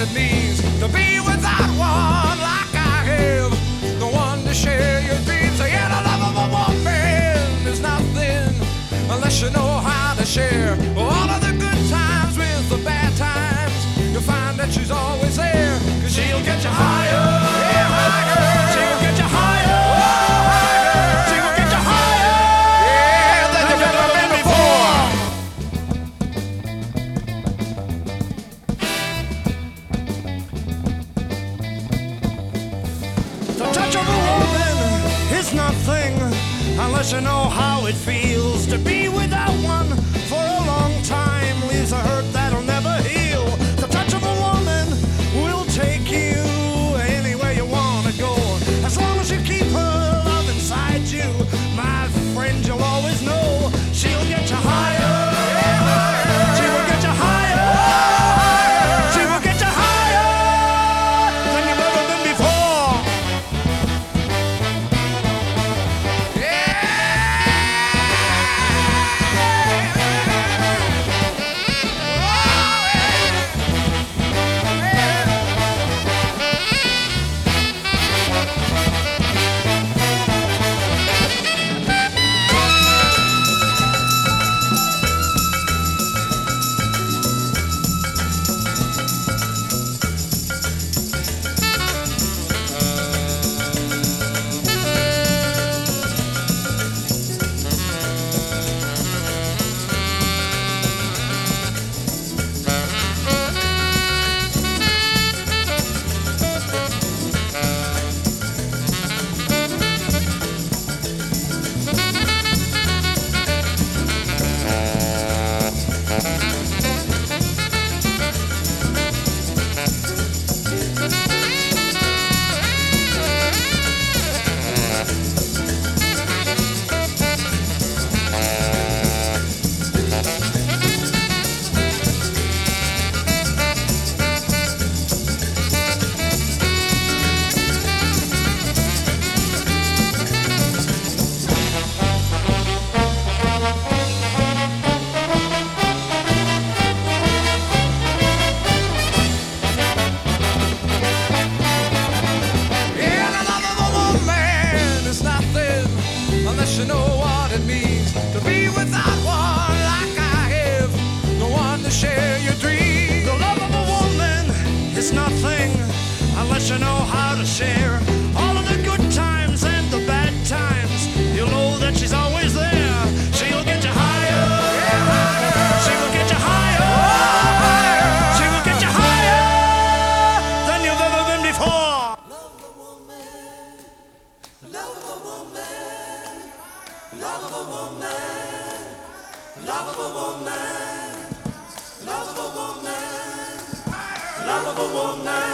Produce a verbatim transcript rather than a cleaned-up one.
it means to be without one like I have. The one to share your dreams. Yeah, the love of a woman is nothing unless you know how to share all of the good times with the bad times. You'll find that she's always there, cause she'll get you higher, yeah, higher. She'll get you higher, oh, higher. She'll get you higher, yeah, than you've ever been before. The touch of a woman is nothing unless you know how it feels to be without one for a long time. Leaves a hurt that'll never heal. The touch of a woman will take you anywhere you want to go, as long as you keep her love inside you. My friend, you'll always know she'll get you higher, yeah, higher. She will get you higher, oh, higher. She will get you higher than you've ever been before. Unless you know what it means to be without one like I have, the one to share your dreams. The love of a woman is nothing unless you know how to share all of the good times and the bad times. You'll know that she's always there. She'll get you higher, yeah, higher. She will get you higher, oh, higher. She will get you higher than you've ever been before. Love a woman, love a woman. Love of a woman, love of a woman, love of a woman, love of a woman.